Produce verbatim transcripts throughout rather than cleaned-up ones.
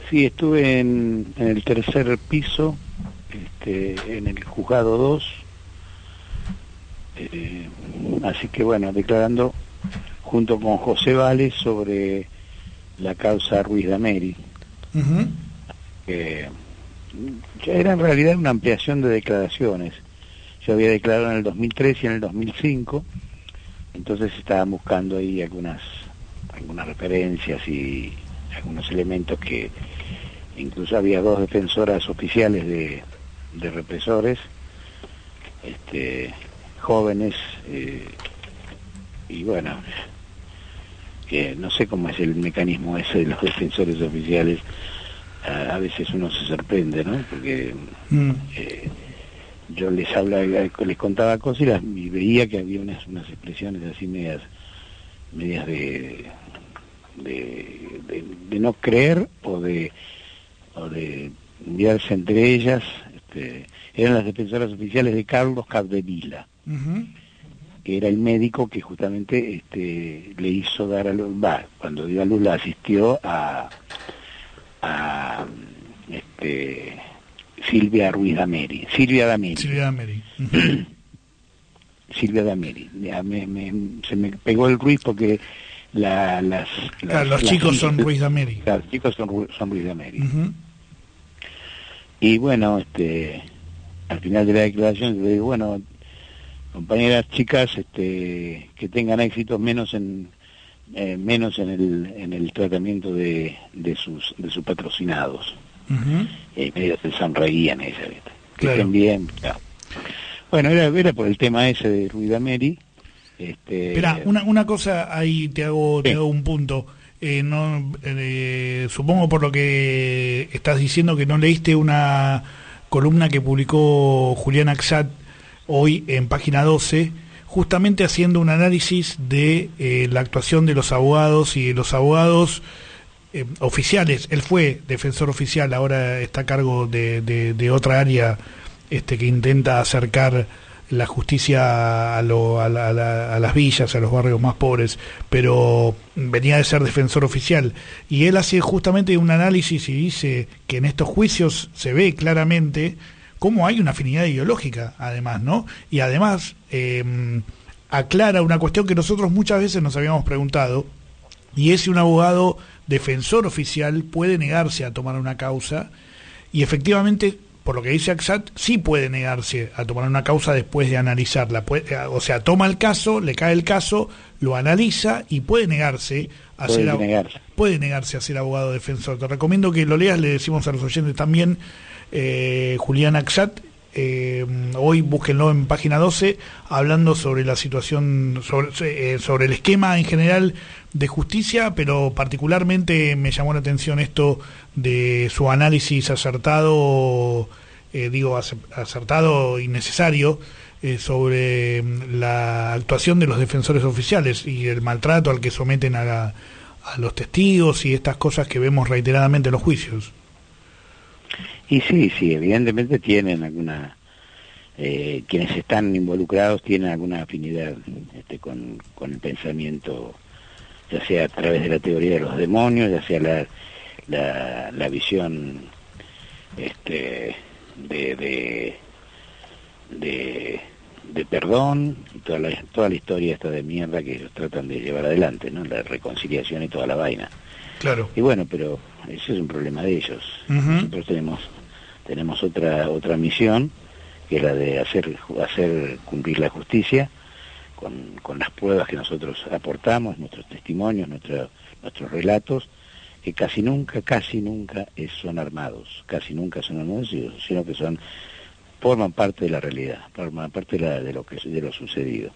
Sí, estuve en, en el tercer piso, este, en el juzgado dos, eh, así que bueno, declarando junto con José Vales sobre la causa Ruiz Dameri, Uh-huh. que ya era en realidad una ampliación de declaraciones. Yo había declarado en el dos mil tres y en el dos mil cinco, entonces estaban buscando ahí algunas, algunas referencias y algunos elementos que incluso había dos defensoras oficiales de, de represores, este, jóvenes, eh, y bueno, que no sé cómo es el mecanismo ese de los defensores oficiales. A, a veces uno se sorprende, ¿no? Porque Mm. eh, yo les hablaba, les contaba cosas y, las, y veía que había unas, unas expresiones así medias, medias de, de, de, de no creer o de o de enviarse entre ellas. Este, eran las defensoras oficiales de Carlos Capdevila, Uh-huh. que era el médico que justamente este, le hizo dar a luz, va, cuando dio a luz la asistió a, a este, Silvia Ruiz Dameri, Silvia Dameri. Silvia Dameri. Uh-huh. Silvia Dameri. Ya me, me, se me pegó el Ruiz porque la, las, las, Claro, los las chicos hijas- son Ruiz Dameri. Claro, los chicos son, Ru- son Ruiz Dameri. Uh-huh. Y bueno, este, al final de la declaración le digo, bueno, compañeras chicas, este, que tengan éxitos menos en eh, menos en el en el tratamiento de, de sus de sus patrocinados. Uh-huh. Y medio se sonreían ellas, ¿viste? Que Claro. estén bien, claro. Bueno, era, era por el tema ese de Ruiz Dameri. Este, Esperá, una, una cosa ahí te hago, te Sí. hago un punto. Eh, no, eh, supongo por lo que estás diciendo que no leíste una columna que publicó Julián Axat hoy en Página doce, justamente haciendo un análisis de eh, la actuación de los abogados y de los abogados eh, oficiales. Él fue defensor oficial, ahora está a cargo de, de, de otra área este, que intenta acercar la justicia a, lo, a, la, a, la, a las villas, a los barrios más pobres, pero venía de ser defensor oficial. Y él hace justamente un análisis y dice que en estos juicios se ve claramente cómo hay una afinidad ideológica, además, ¿no? Y además eh, aclara una cuestión que nosotros muchas veces nos habíamos preguntado, y es si un abogado defensor oficial puede negarse a tomar una causa, y efectivamente, por lo que dice Axat, sí puede negarse a tomar una causa después de analizarla. Puede, o sea, toma el caso, le cae el caso, lo analiza y puede negarse a Puede ser ab- negarse. puede negarse a ser abogado defensor. Te recomiendo que lo leas, le decimos a los oyentes también, eh, Julián Axat, eh, hoy búsquenlo en Página doce, hablando sobre la situación, sobre, eh, sobre el esquema en general de justicia, pero particularmente me llamó la atención esto de su análisis acertado, eh, digo acertado y necesario, eh, sobre la actuación de los defensores oficiales y el maltrato al que someten a, la, a los testigos y estas cosas que vemos reiteradamente en los juicios. Y sí, sí, evidentemente tienen alguna, eh, quienes están involucrados tienen alguna afinidad este, con, con el pensamiento, ya sea a través de la teoría de los demonios, ya sea la, la, la visión este, de, de, de, de perdón, y toda la, toda la historia esta de mierda que ellos tratan de llevar adelante, ¿no? La reconciliación y toda la vaina. Claro. Y bueno, pero ese es un problema de ellos. Uh-huh. Nosotros tenemos tenemos otra otra misión, que es la de hacer hacer cumplir la justicia con, con las pruebas que nosotros aportamos, nuestros testimonios, nuestro, nuestros relatos, que casi nunca, casi nunca es, son armados, casi nunca son armados, sino que son forman parte de la realidad, forman parte de, la, de lo que de lo sucedido.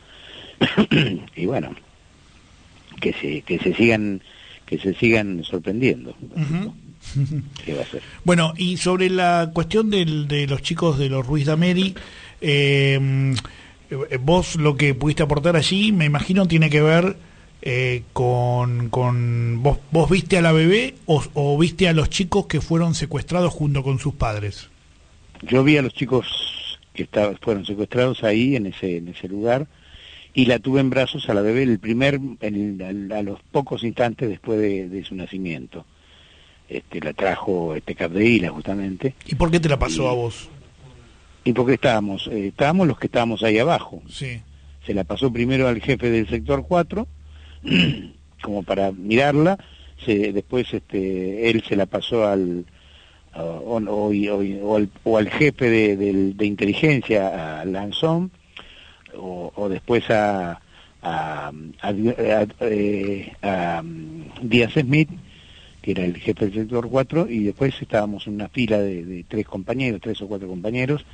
Y bueno, que se que se sigan que se sigan sorprendiendo. Uh-huh. ¿Qué va a ser? Bueno, y sobre la cuestión del, de los chicos de los Ruiz Dameri, eh, vos lo que pudiste aportar allí, me imagino, tiene que ver eh, con, con vos, vos viste a la bebé o, o viste a los chicos que fueron secuestrados junto con sus padres. Yo vi a los chicos que estaban, fueron secuestrados ahí en ese en ese lugar, y la tuve en brazos a la bebé el primer en, a, a los pocos instantes después de, de su nacimiento. este, la trajo este Capdevila justamente. ¿Y por qué te la pasó y, a vos? Y porque estábamos, eh, estábamos los que estábamos ahí abajo. Sí. Se la pasó primero al jefe del sector cuatro, como para mirarla, se, después este, él se la pasó al o, o, o, o, al, o al jefe de, de, de inteligencia, a Lanzón, o, o después a, a, a, a, a, a Díaz Smith, que era el jefe del sector cuatro, y después estábamos en una fila de, de tres compañeros, tres o cuatro compañeros.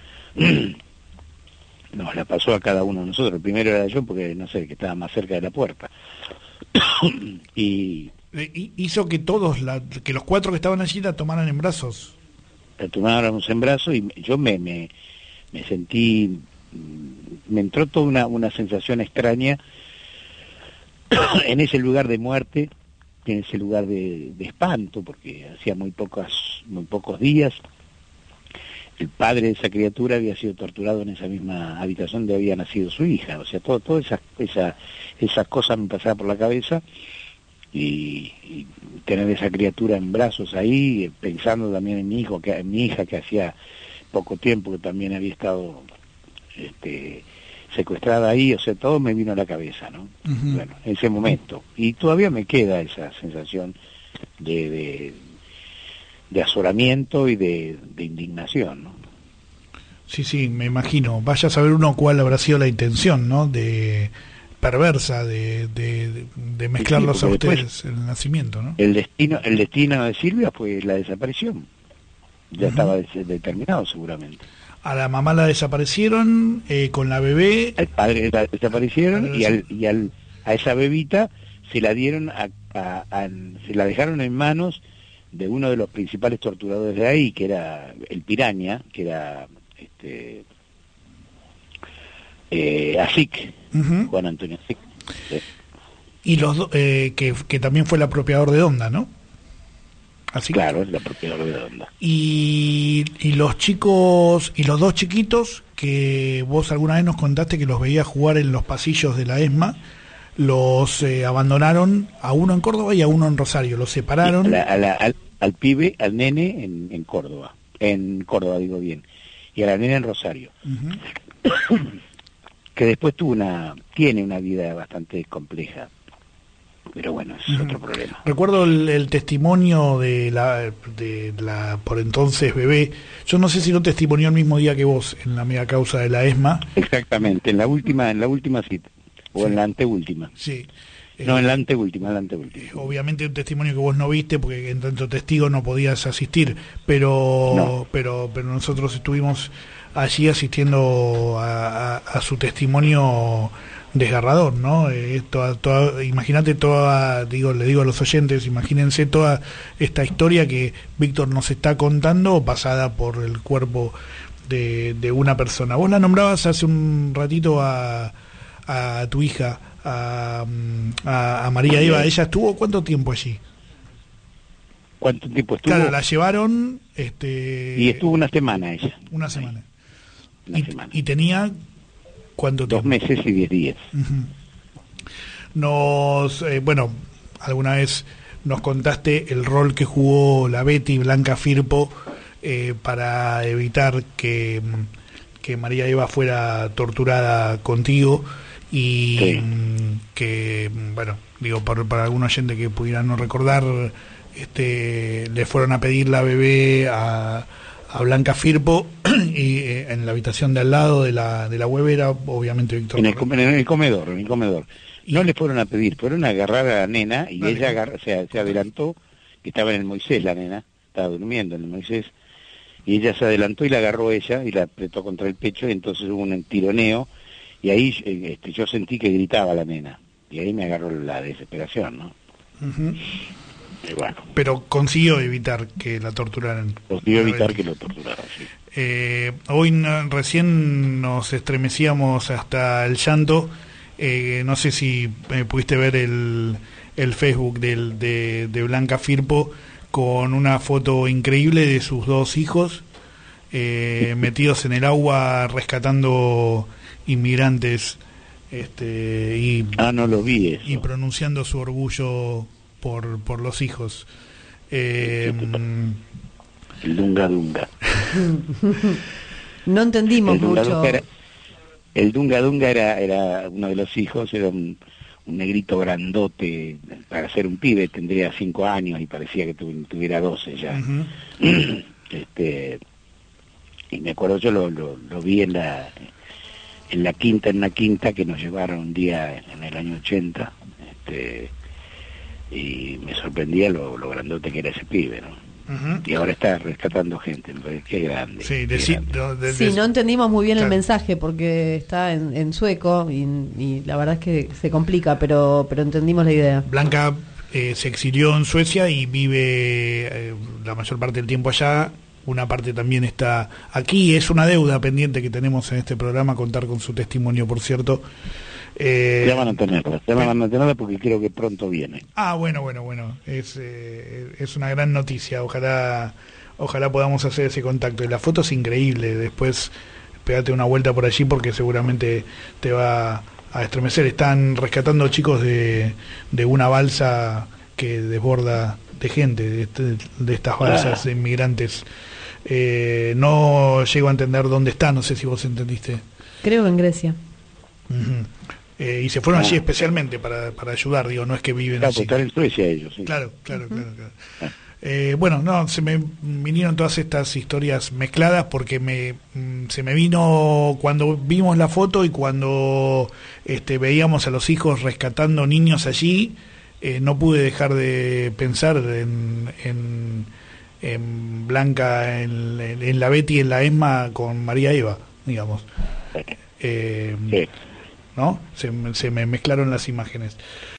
Nos la pasó a cada uno de nosotros. El primero era yo porque, no sé, que estaba más cerca de la puerta. y hizo que todos, la, que los cuatro que estaban allí la tomaran en brazos. La tomáramos en brazos y yo me, me, me sentí, me entró toda una, una sensación extraña en ese lugar de muerte, en ese lugar de, de espanto, porque hacía muy pocas, muy pocos días el padre de esa criatura había sido torturado en esa misma habitación donde había nacido su hija. O sea, todo, todas esas, esa, esas cosas me pasaban por la cabeza, y, y tener esa criatura en brazos ahí, pensando también en mi hijo, que en mi hija, que hacía poco tiempo que también había estado este, secuestrada ahí. O sea, todo me vino a la cabeza, ¿no? Uh-huh. Bueno, en ese momento. Y todavía me queda esa sensación de... de de azoramiento y de, de indignación, ¿no? Sí, sí, me imagino. Vaya a saber uno cuál habrá sido la intención, ¿no? De perversa, de, de, de mezclarlos sí, a ustedes, el nacimiento, ¿no? El destino, el destino de Silvia fue la desaparición. Ya uh-huh. estaba determinado seguramente. A la mamá la desaparecieron, eh, con la bebé. Al padre la desaparecieron y, al, y al, a esa bebita se la dieron a, a, a, se la dejaron en manos de uno de los principales torturadores de ahí, que era el Piraña, que era este eh, Asic, uh-huh. Juan Antonio Asic. ¿Sí? Y los do, eh, que, que también fue el apropiador de Onda, ¿no? Así. Claro, el apropiador de Onda. Y, y los chicos, y los dos chiquitos, que vos alguna vez nos contaste que los veías jugar en los pasillos de la ESMA, los eh, abandonaron, a uno en Córdoba y a uno en Rosario, los separaron. Sí, a la, a la, al, al pibe, al nene en, en Córdoba, en Córdoba digo bien, y a la nena en Rosario. Uh-huh. Que después tuvo una, tiene una vida bastante compleja, pero bueno, es uh-huh. otro problema. Recuerdo el, el testimonio de la, de la por entonces bebé, yo no sé si lo testimonió el mismo día que vos, en la mega causa de la ESMA. Exactamente, en la última, en la última cita. O sí. En la anteúltima. Sí. No, eh, en la anteúltima, en la anteúltima. Obviamente un testimonio que vos no viste, porque en tanto testigo no podías asistir, pero no. pero pero nosotros estuvimos allí asistiendo a, a, a su testimonio desgarrador, ¿no? Eh, toda, toda, imagínate toda, digo, le digo a los oyentes, imagínense toda esta historia que Víctor nos está contando, pasada por el cuerpo de, de una persona. Vos la nombrabas hace un ratito a a tu hija, a, a, a María Eva. ¿Ella estuvo cuánto tiempo allí? ¿Cuánto tiempo estuvo? Claro, la llevaron... este y estuvo una semana ella. Una semana. Una y, semana. ¿Y tenía cuánto Dos tiempo? Dos meses y diez días. Uh-huh. Nos... Eh, bueno, alguna vez nos contaste el rol que jugó la Betty Blanca Firpo eh, para evitar que, que María Eva fuera torturada contigo. Y sí. que, bueno, digo, para, para algún oyente que pudiera no recordar, este, le fueron a pedir la bebé a, a Blanca Firpo y eh, en la habitación de al lado de la de la huevera, obviamente Víctor. En el, en el comedor, en el comedor. No le fueron a pedir, fueron a agarrar a la nena y vale. ella agarra, o sea, se adelantó, que estaba en el Moisés la nena, estaba durmiendo en el Moisés, y ella se adelantó y la agarró ella y la apretó contra el pecho, y entonces hubo un tironeo. Y ahí este, yo sentí que gritaba la nena, y ahí me agarró la desesperación, ¿no? Uh-huh. Y bueno. Pero consiguió evitar que la torturaran. Consiguió evitar que lo torturaran, sí. Eh, hoy no, recién nos estremecíamos hasta el llanto, eh, no sé si eh, pudiste ver el, el Facebook del, de, de Blanca Firpo, con una foto increíble de sus dos hijos, eh, metidos en el agua rescatando inmigrantes, este y ah no lo vi eso. Y pronunciando su orgullo por por los hijos. Eh, el Dunga Dunga. No entendimos el Dunga mucho. Dunga era, el Dunga Dunga era, era uno de los hijos, era un, un negrito grandote, para ser un pibe tendría cinco años y parecía que tu, tuviera doce ya. Uh-huh. este y me acuerdo, yo lo, lo, lo vi en la en la quinta, en la quinta que nos llevaron un día en el año ochenta, este, y me sorprendía lo, lo grandote que era ese pibe, ¿no? Uh-huh. Y ahora está rescatando gente, me parece que grande. Sí, qué deci- grande. No, de, sí de, no entendimos muy bien claro. el mensaje porque está en, en sueco y, y la verdad es que se complica, pero pero entendimos la idea. Blanca eh, se exilió en Suecia y vive eh, la mayor parte del tiempo allá. Una parte también está aquí. Es una deuda pendiente que tenemos en este programa, contar con su testimonio, por cierto. Eh, ya van a tenerla, ya van a tenerla porque creo que pronto viene. Ah, bueno, bueno, bueno. Es eh, es una gran noticia. Ojalá ojalá podamos hacer ese contacto. Y la foto es increíble. Después pégate una vuelta por allí porque seguramente te va a estremecer. Están rescatando chicos de, de una balsa que desborda de gente, de, este, de estas balsas ah. inmigrantes. Eh, no llego a entender dónde está, no sé si vos entendiste. Creo en Grecia. Uh-huh. Eh, y se fueron ah. allí especialmente para, para ayudar, digo, no es que viven claro, allí. Están en Suecia ellos, sí. Claro, claro, uh-huh. claro, claro. Ah. Eh, bueno, no, se me vinieron todas estas historias mezcladas porque me se me vino cuando vimos la foto y cuando este, veíamos a los hijos rescatando niños allí, eh, no pude dejar de pensar en, en, en Blanca, en, en, en la Betty, en la Esma con María Eva, digamos. Eh, sí. ¿No? Se, se me mezclaron las imágenes.